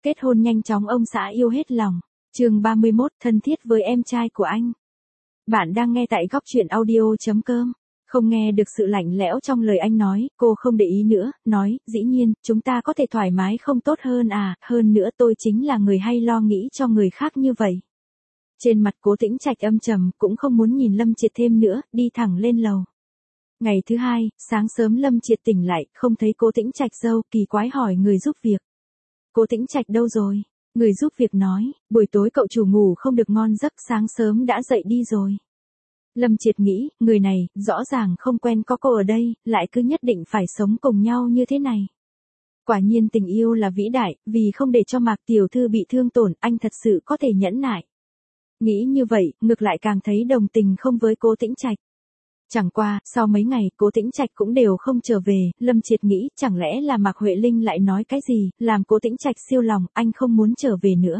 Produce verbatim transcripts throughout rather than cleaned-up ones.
Kết hôn nhanh chóng ông xã yêu hết lòng. Chương ba mươi mốt, thân thiết với em trai của anh. Bạn đang nghe tại góc truyện audio chấm com. Không nghe được sự lạnh lẽo trong lời anh nói, cô không để ý nữa, nói, dĩ nhiên, chúng ta có thể thoải mái không tốt hơn à, hơn nữa tôi chính là người hay lo nghĩ cho người khác như vậy. Trên mặt Cố Tĩnh Trạch âm trầm, cũng không muốn nhìn Lâm Triệt thêm nữa, đi thẳng lên lầu. Ngày thứ hai, sáng sớm Lâm Triệt tỉnh lại, không thấy Cố Tĩnh Trạch dâu, kỳ quái hỏi người giúp việc. Cố Tĩnh Trạch đâu rồi? Người giúp việc nói, buổi tối cậu chủ ngủ không được ngon giấc, sáng sớm đã dậy đi rồi. Lâm Triệt nghĩ, người này, rõ ràng không quen có cô ở đây, lại cứ nhất định phải sống cùng nhau như thế này. Quả nhiên tình yêu là vĩ đại, vì không để cho Mạc tiểu thư bị thương tổn, anh thật sự có thể nhẫn nại. Nghĩ như vậy, ngược lại càng thấy đồng tình không với Cố Tĩnh Trạch. Chẳng qua, sau mấy ngày, Cố Tĩnh Trạch cũng đều không trở về, Lâm Triệt nghĩ, chẳng lẽ là Mạc Huệ Linh lại nói cái gì, làm Cố Tĩnh Trạch siêu lòng, anh không muốn trở về nữa.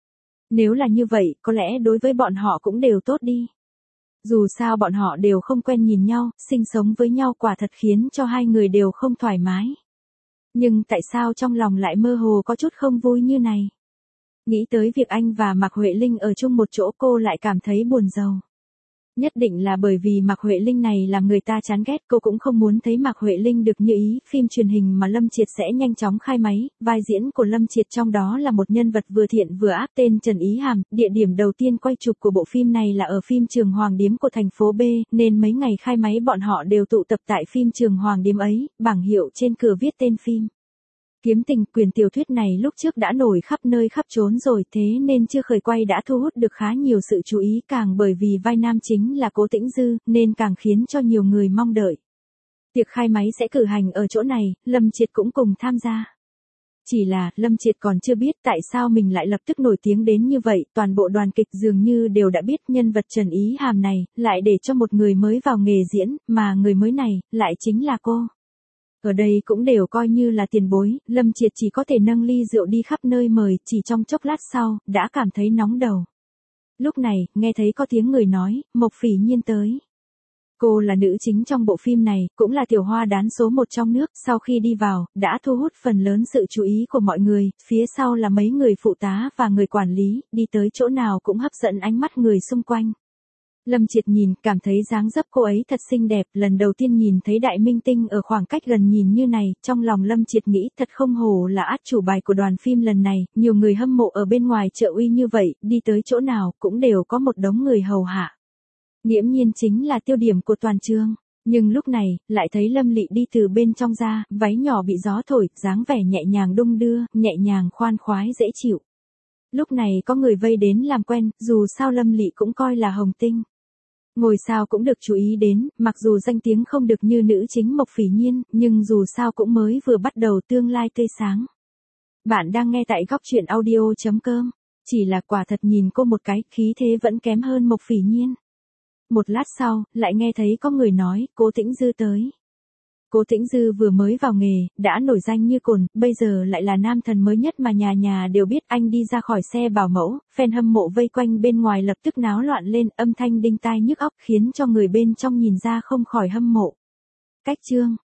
Nếu là như vậy, có lẽ đối với bọn họ cũng đều tốt đi. Dù sao bọn họ đều không quen nhìn nhau, sinh sống với nhau quả thật khiến cho hai người đều không thoải mái. Nhưng tại sao trong lòng lại mơ hồ có chút không vui như này? Nghĩ tới việc anh và Mạc Huệ Linh ở chung một chỗ cô lại cảm thấy buồn rầu. Nhất định là bởi vì Mạc Huệ Linh này làm người ta chán ghét, cô cũng không muốn thấy Mạc Huệ Linh được như ý. Phim truyền hình mà Lâm Triệt sẽ nhanh chóng khai máy, vai diễn của Lâm Triệt trong đó là một nhân vật vừa thiện vừa ác tên Trần Ý Hàm. Địa điểm đầu tiên quay chụp của bộ phim này là ở phim trường Hoàng Điếm của thành phố B, nên mấy ngày khai máy bọn họ đều tụ tập tại phim trường Hoàng Điếm ấy, bảng hiệu trên cửa viết tên phim. Kiếm tình, quyền tiểu thuyết này lúc trước đã nổi khắp nơi khắp chốn rồi, thế nên chưa khởi quay đã thu hút được khá nhiều sự chú ý, càng bởi vì vai nam chính là Cố Tĩnh Dư, nên càng khiến cho nhiều người mong đợi. Tiệc khai máy sẽ cử hành ở chỗ này, Lâm Triệt cũng cùng tham gia. Chỉ là, Lâm Triệt còn chưa biết tại sao mình lại lập tức nổi tiếng đến như vậy, toàn bộ đoàn kịch dường như đều đã biết nhân vật Trần Ý Hàm này, lại để cho một người mới vào nghề diễn, mà người mới này, lại chính là cô. Ở đây cũng đều coi như là tiền bối, Lâm Triệt chỉ có thể nâng ly rượu đi khắp nơi mời, chỉ trong chốc lát sau, đã cảm thấy nóng đầu. Lúc này, nghe thấy có tiếng người nói, Mộc Phỉ Nhiên tới. Cô là nữ chính trong bộ phim này, cũng là tiểu hoa đán số một trong nước, sau khi đi vào, đã thu hút phần lớn sự chú ý của mọi người, phía sau là mấy người phụ tá và người quản lý, đi tới chỗ nào cũng hấp dẫn ánh mắt người xung quanh. Lâm Triệt nhìn, cảm thấy dáng dấp cô ấy thật xinh đẹp, lần đầu tiên nhìn thấy đại minh tinh ở khoảng cách gần nhìn như này, trong lòng Lâm Triệt nghĩ thật không hổ là át chủ bài của đoàn phim lần này, nhiều người hâm mộ ở bên ngoài chợ uy như vậy, đi tới chỗ nào cũng đều có một đống người hầu hạ. Nghiễm nhiên chính là tiêu điểm của toàn trường, nhưng lúc này, lại thấy Lâm Lị đi từ bên trong ra, váy nhỏ bị gió thổi, dáng vẻ nhẹ nhàng đung đưa, nhẹ nhàng khoan khoái dễ chịu. Lúc này có người vây đến làm quen, dù sao Lâm Lị cũng coi là hồng tinh. Ngồi sao cũng được chú ý đến, mặc dù danh tiếng không được như nữ chính Mộc Phỉ Nhiên, nhưng dù sao cũng mới vừa bắt đầu tương lai tươi sáng. Bạn đang nghe tại góc truyện audio chấm com. Chỉ là quả thật nhìn cô một cái, khí thế vẫn kém hơn Mộc Phỉ Nhiên. Một lát sau, lại nghe thấy có người nói, Cố Tĩnh Dư tới. Cố Tĩnh Dư vừa mới vào nghề, đã nổi danh như cồn, bây giờ lại là nam thần mới nhất mà nhà nhà đều biết. Anh đi ra khỏi xe bảo mẫu, fan hâm mộ vây quanh bên ngoài lập tức náo loạn lên, âm thanh đinh tai nhức óc khiến cho người bên trong nhìn ra không khỏi hâm mộ. Cách chương